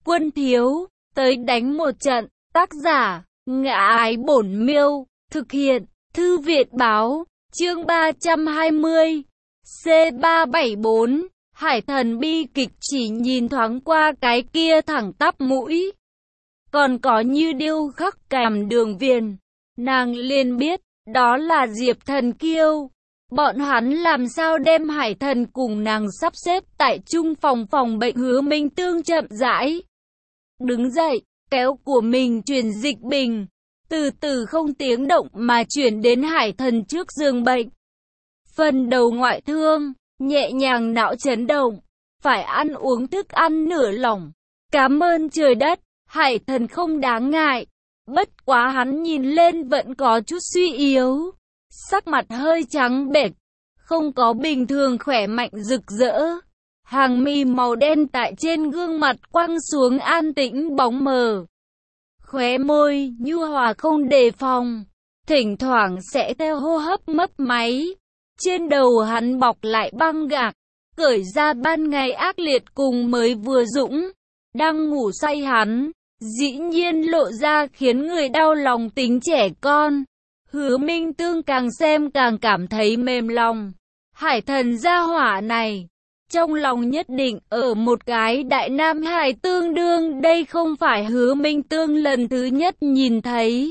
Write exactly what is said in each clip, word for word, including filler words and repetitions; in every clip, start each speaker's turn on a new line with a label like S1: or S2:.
S1: Quân thiếu, tới đánh một trận. Tác giả, Ngã Ái Bổn Miêu. Thực hiện, Thư viện báo. Chương ba trăm hai mươi. C ba bảy bốn. Hải thần bi kịch chỉ nhìn thoáng qua cái kia thẳng tắp mũi. Còn có như điêu khắc kèm đường viền. Nàng liền biết, đó là Diệp Thần Kiêu. Bọn hắn làm sao đem hải thần cùng nàng sắp xếp tại chung phòng phòng bệnh. Hứa Minh Tương chậm rãi đứng dậy, kéo của mình truyền dịch bình, từ từ không tiếng động mà chuyển đến hải thần trước giường bệnh. Phần đầu ngoại thương, nhẹ nhàng não chấn động, phải ăn uống thức ăn nửa lỏng. Cảm ơn trời đất, hải thần không đáng ngại. Bất quá hắn nhìn lên vẫn có chút suy yếu, sắc mặt hơi trắng bệch, không có bình thường khỏe mạnh rực rỡ. Hàng mi màu đen tại trên gương mặt quăng xuống an tĩnh bóng mờ. Khóe môi nhu hòa không đề phòng, thỉnh thoảng sẽ theo hô hấp mấp máy. Trên đầu hắn bọc lại băng gạc, cởi ra ban ngày ác liệt cùng mới vừa dũng. Đang ngủ say hắn, dĩ nhiên lộ ra khiến người đau lòng tính trẻ con. Hứa Minh Tương càng xem càng cảm thấy mềm lòng. Hải thần gia hỏa này, trong lòng nhất định ở một cái đại nam hải tương đương. Đây không phải Hứa Minh Tương lần thứ nhất nhìn thấy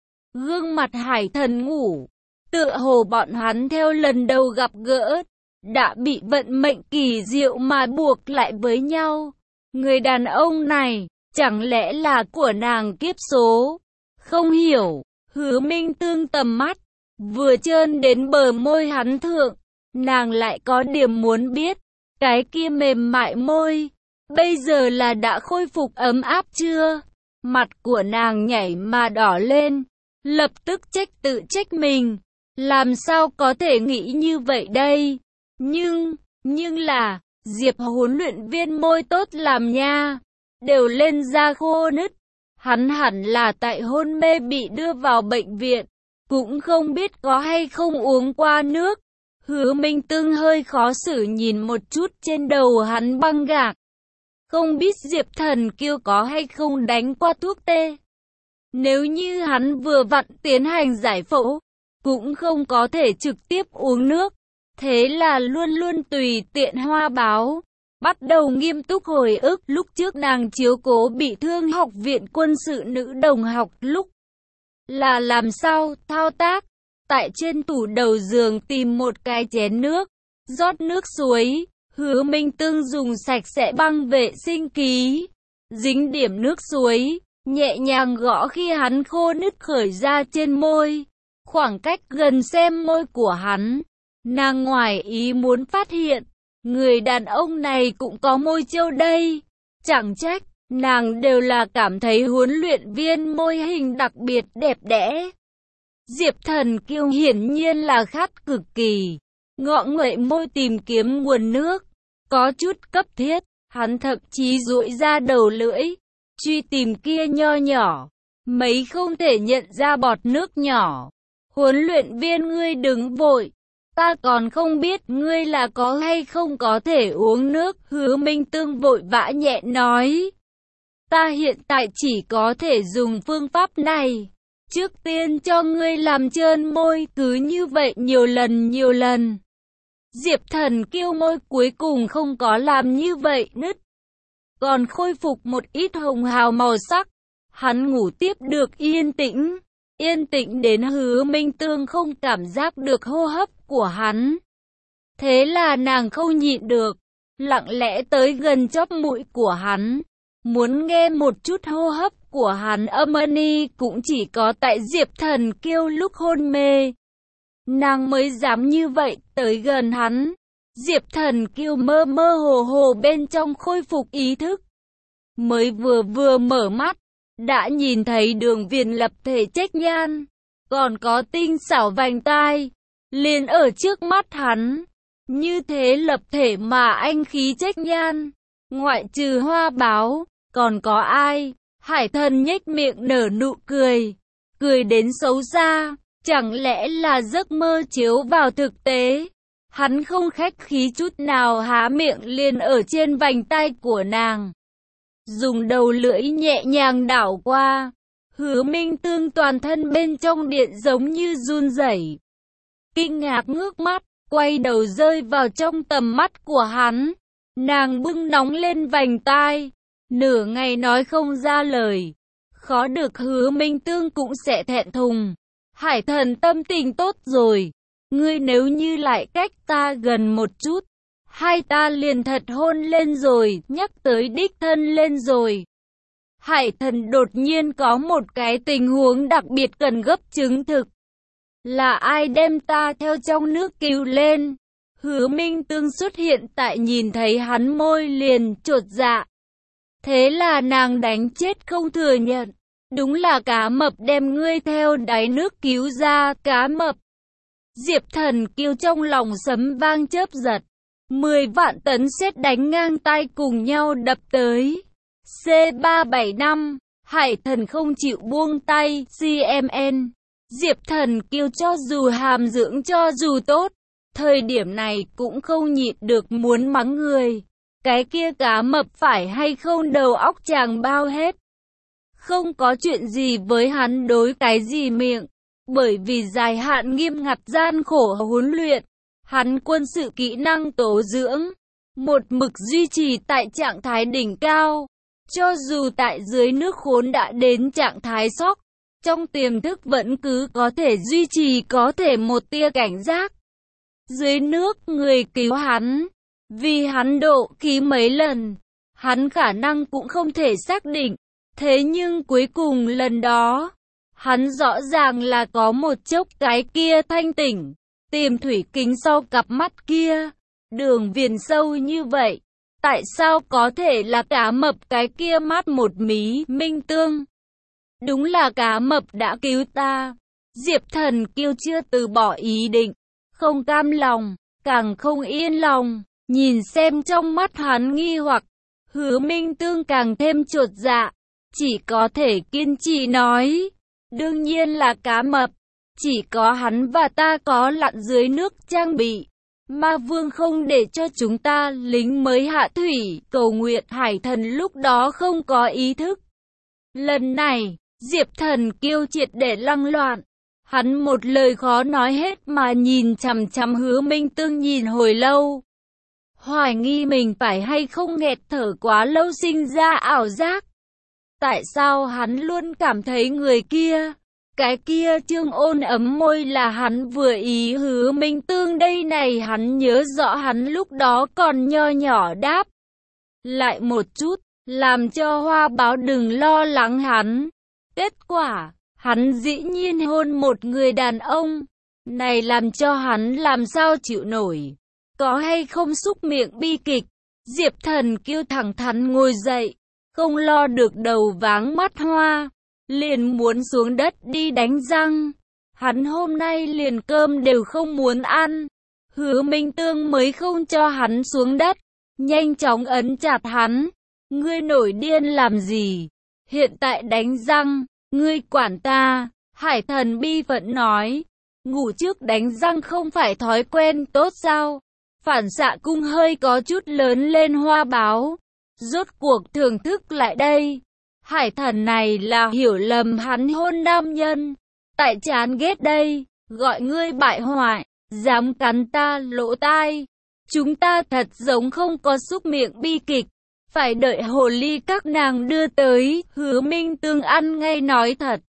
S1: gương mặt hải thần ngủ. Tựa hồ bọn hắn theo lần đầu gặp gỡ, đã bị vận mệnh kỳ diệu mà buộc lại với nhau. Người đàn ông này, chẳng lẽ là của nàng kiếp số? Không hiểu, Hứa Minh Tương tầm mắt vừa trơn đến bờ môi hắn thượng, nàng lại có điểm muốn biết, cái kia mềm mại môi, bây giờ là đã khôi phục ấm áp chưa? Mặt của nàng nhảy mà đỏ lên, lập tức trách tự trách mình, làm sao có thể nghĩ như vậy đây? Nhưng, nhưng là, Diệp huấn luyện viên môi tốt làm nha, đều lên da khô nứt. Hắn hẳn là tại hôn mê bị đưa vào bệnh viện, cũng không biết có hay không uống qua nước. Hứa Minh Tương hơi khó xử nhìn một chút trên đầu hắn băng gạc. Không biết Diệp Thần Kiêu có hay không đánh qua thuốc tê. Nếu như hắn vừa vặn tiến hành giải phẫu, cũng không có thể trực tiếp uống nước. Thế là luôn luôn tùy tiện hoa báo. Bắt đầu nghiêm túc hồi ức lúc trước nàng chiếu cố bị thương học viện quân sự nữ đồng học lúc là làm sao thao tác. Tại trên tủ đầu giường tìm một cái chén nước, rót nước suối. Hứa Minh Tương dùng sạch sẽ băng vệ sinh ký, dính điểm nước suối, nhẹ nhàng gõ khi hắn khô nứt khởi ra trên môi. Khoảng cách gần xem môi của hắn, nàng ngoài ý muốn phát hiện, người đàn ông này cũng có môi trâu đây. Chẳng trách, nàng đều là cảm thấy huấn luyện viên môi hình đặc biệt đẹp đẽ. Diệp Thần Kiêu hiển nhiên là khát cực kỳ, ngọ nguậy môi tìm kiếm nguồn nước, có chút cấp thiết, hắn thậm chí duỗi ra đầu lưỡi, truy tìm kia nho nhỏ, mấy không thể nhận ra bọt nước nhỏ. Huấn luyện viên ngươi đừng vội, ta còn không biết ngươi là có hay không có thể uống nước. Hứa Minh Tương vội vã nhẹ nói, ta hiện tại chỉ có thể dùng phương pháp này. Trước tiên cho ngươi làm trơn môi, cứ như vậy nhiều lần nhiều lần. Diệp Thần Kiêu môi cuối cùng không có làm như vậy nứt, còn khôi phục một ít hồng hào màu sắc. Hắn ngủ tiếp được yên tĩnh, yên tĩnh đến Hứa Minh Tương không cảm giác được hô hấp của hắn. Thế là nàng không nhịn được, lặng lẽ tới gần chóp mũi của hắn, muốn nghe một chút hô hấp của hắn. Âm ni cũng chỉ có tại Diệp Thần Kiêu lúc hôn mê, nàng mới dám như vậy tới gần hắn. Diệp Thần Kiêu mơ mơ hồ hồ bên trong khôi phục ý thức, mới vừa vừa mở mắt, đã nhìn thấy đường viền lập thể trách nhan, còn có tinh xảo vành tai, liền ở trước mắt hắn. Như thế lập thể mà anh khí trách nhan, ngoại trừ hoa báo, còn có ai? Hải thần nhếch miệng nở nụ cười, cười đến xấu xa, chẳng lẽ là giấc mơ chiếu vào thực tế. Hắn không khách khí chút nào há miệng liền ở trên vành tai của nàng, dùng đầu lưỡi nhẹ nhàng đảo qua. Hứa Minh Tương toàn thân bên trong điện giống như run rẩy. Kinh ngạc ngước mắt, quay đầu rơi vào trong tầm mắt của hắn. Nàng bưng nóng lên vành tai, nửa ngày nói không ra lời. Khó được Hứa Minh Tương cũng sẽ thẹn thùng. Hải Thần tâm tình tốt rồi. Ngươi nếu như lại cách ta gần một chút, hai ta liền thật hôn lên rồi, nhắc tới đích thân lên rồi. Hải Thần đột nhiên có một cái tình huống đặc biệt cần gấp chứng thực. Là ai đem ta theo trong nước cứu lên? Hứa Minh Tương xuất hiện tại nhìn thấy hắn môi liền chột dạ. Thế là nàng đánh chết không thừa nhận. Đúng là cá mập đem ngươi theo đáy nước cứu ra, cá mập. Diệp Thần Kiêu trong lòng sấm vang chớp giật. Mười vạn tấn sét đánh ngang tay cùng nhau đập tới. C ba bảy năm, Hải Thần không chịu buông tay, xê em en. Diệp Thần Kiêu cho dù hàm dưỡng cho dù tốt, thời điểm này cũng không nhịn được muốn mắng người. Cái kia cá mập phải hay không đầu óc chàng bao hết. Không có chuyện gì với hắn đối cái gì miệng, bởi vì dài hạn nghiêm ngặt gian khổ huấn luyện, hắn quân sự kỹ năng tố dưỡng, một mực duy trì tại trạng thái đỉnh cao. Cho dù tại dưới nước khốn đã đến trạng thái sốc, trong tiềm thức vẫn cứ có thể duy trì có thể một tia cảnh giác. Dưới nước người cứu hắn, vì hắn độ khí mấy lần, hắn khả năng cũng không thể xác định. Thế nhưng cuối cùng lần đó, hắn rõ ràng là có một chốc cái kia thanh tỉnh, tiềm thủy kính sau cặp mắt kia, đường viền sâu như vậy. Tại sao có thể là cá mập cái kia mắt một mí Minh Tương? Đúng là cá mập đã cứu ta. Diệp Thần Kiêu chưa từ bỏ ý định, không cam lòng, càng không yên lòng, nhìn xem trong mắt hắn nghi hoặc, Hứa Minh Tương càng thêm chột dạ, chỉ có thể kiên trì nói, đương nhiên là cá mập, chỉ có hắn và ta có lặn dưới nước trang bị. Ma Vương không để cho chúng ta lính mới hạ thủy, cầu nguyện Hải Thần lúc đó không có ý thức. Lần này, Diệp Thần Kiêu triệt để lăng loạn. Hắn một lời khó nói hết mà nhìn chằm chằm Hứa Minh Tương nhìn hồi lâu. Hoài nghi mình phải hay không nghẹt thở quá lâu sinh ra ảo giác. Tại sao hắn luôn cảm thấy người kia, cái kia Trương Ôn ấm môi là hắn vừa ý Hứa Minh Tương đây này, hắn nhớ rõ hắn lúc đó còn nho nhỏ đáp lại một chút, làm cho Hoa Báo đừng lo lắng hắn. Kết quả, hắn dĩ nhiên hôn một người đàn ông, này làm cho hắn làm sao chịu nổi. Có hay không xúc miệng bi kịch, Diệp Thần Kiêu thẳng thắn ngồi dậy, không lo được đầu váng mắt hoa, liền muốn xuống đất đi đánh răng. Hắn hôm nay liền cơm đều không muốn ăn. Hứa Minh Tương mới không cho hắn xuống đất, nhanh chóng ấn chặt hắn. Ngươi nổi điên làm gì? Hiện tại đánh răng, ngươi quản ta. Hải Thần bi phẫn nói, ngủ trước đánh răng không phải thói quen tốt sao? Phản xạ cung hơi có chút lớn lên. Hoa Báo rốt cuộc thưởng thức lại đây. Hải Thần này là hiểu lầm hắn hôn nam nhân. Tại chán ghét đây, gọi ngươi bại hoại, dám cắn ta lỗ tai. Chúng ta thật giống không có xúc miệng bi kịch, phải đợi hồ ly các nàng đưa tới. Hứa Minh Tương ăn ngay nói thật,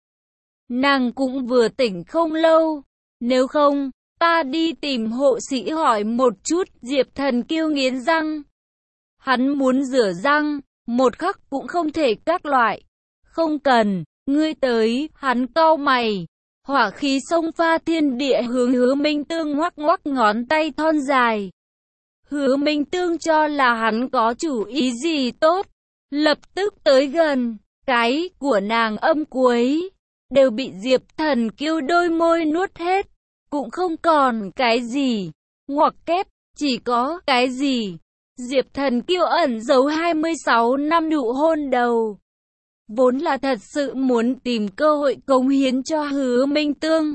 S1: nàng cũng vừa tỉnh không lâu, nếu không, ta đi tìm hộ sĩ hỏi một chút. Diệp Thần Kiêu nghiến răng, hắn muốn rửa răng, một khắc cũng không thể các loại. Không cần, ngươi tới. Hắn cau mày, hỏa khí xông pha thiên địa hướng Hứa Minh Tương ngoắc ngoắc ngón tay thon dài. Hứa Minh Tương cho là hắn có chủ ý gì tốt, lập tức tới gần, cái của nàng âm cuối đều bị Diệp Thần Kiêu đôi môi nuốt hết, cũng không còn cái gì, ngoặc kép, chỉ có cái gì. Diệp Thần Kiêu ẩn giấu hai mươi sáu năm nụ hôn đầu, vốn là thật sự muốn tìm cơ hội cống hiến cho Hứa Minh Tương.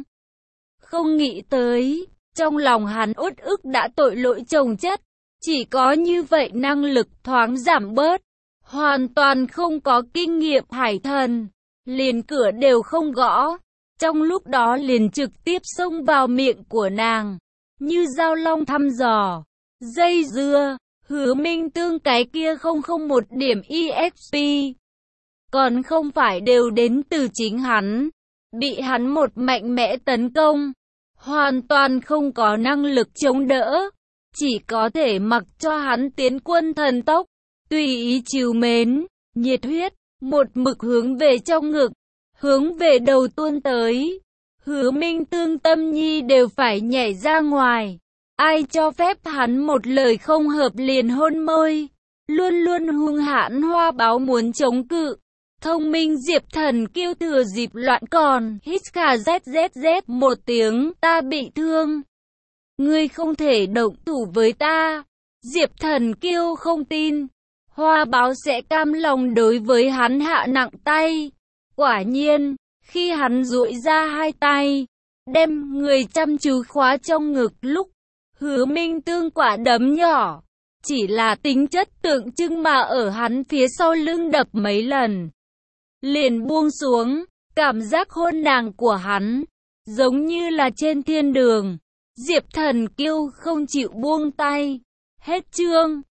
S1: Không nghĩ tới, trong lòng hắn uất ức đã tội lỗi chồng chất, chỉ có như vậy năng lực thoáng giảm bớt. hoàn toàn không có kinh nghiệm hải thần, liền cửa đều không gõ. Trong lúc đó liền trực tiếp xông vào miệng của nàng, như dao long thăm dò, dây dưa. Hứa Minh Tương cái kia không không một điểm e ích pê, còn không phải đều đến từ chính hắn, bị hắn một mạnh mẽ tấn công, hoàn toàn không có năng lực chống đỡ, chỉ có thể mặc cho hắn tiến quân thần tốc, tùy ý trìu mến, nhiệt huyết, một mực hướng về trong ngực, hướng về đầu tuôn tới. Hứa Minh Tương tâm nhi đều phải nhảy ra ngoài. Ai cho phép hắn một lời không hợp liền hôn môi, luôn luôn hung hãn Hoa Báo muốn chống cự. Thông minh Diệp Thần Kiêu thừa dịp loạn còn hít khà rét rét rét một tiếng, ta bị thương, ngươi không thể động thủ với ta. Diệp Thần Kiêu không tin Hoa Báo sẽ cam lòng đối với hắn hạ nặng tay. Quả nhiên, khi hắn duỗi ra hai tay, đem người chăm chú khóa trong ngực lúc, Hứa Minh Tương quả đấm nhỏ, chỉ là tính chất tượng trưng mà ở hắn phía sau lưng đập mấy lần, liền buông xuống. Cảm giác hôn nàng của hắn, giống như là trên thiên đường. Diệp Thần Kiêu không chịu buông tay. Hết chương.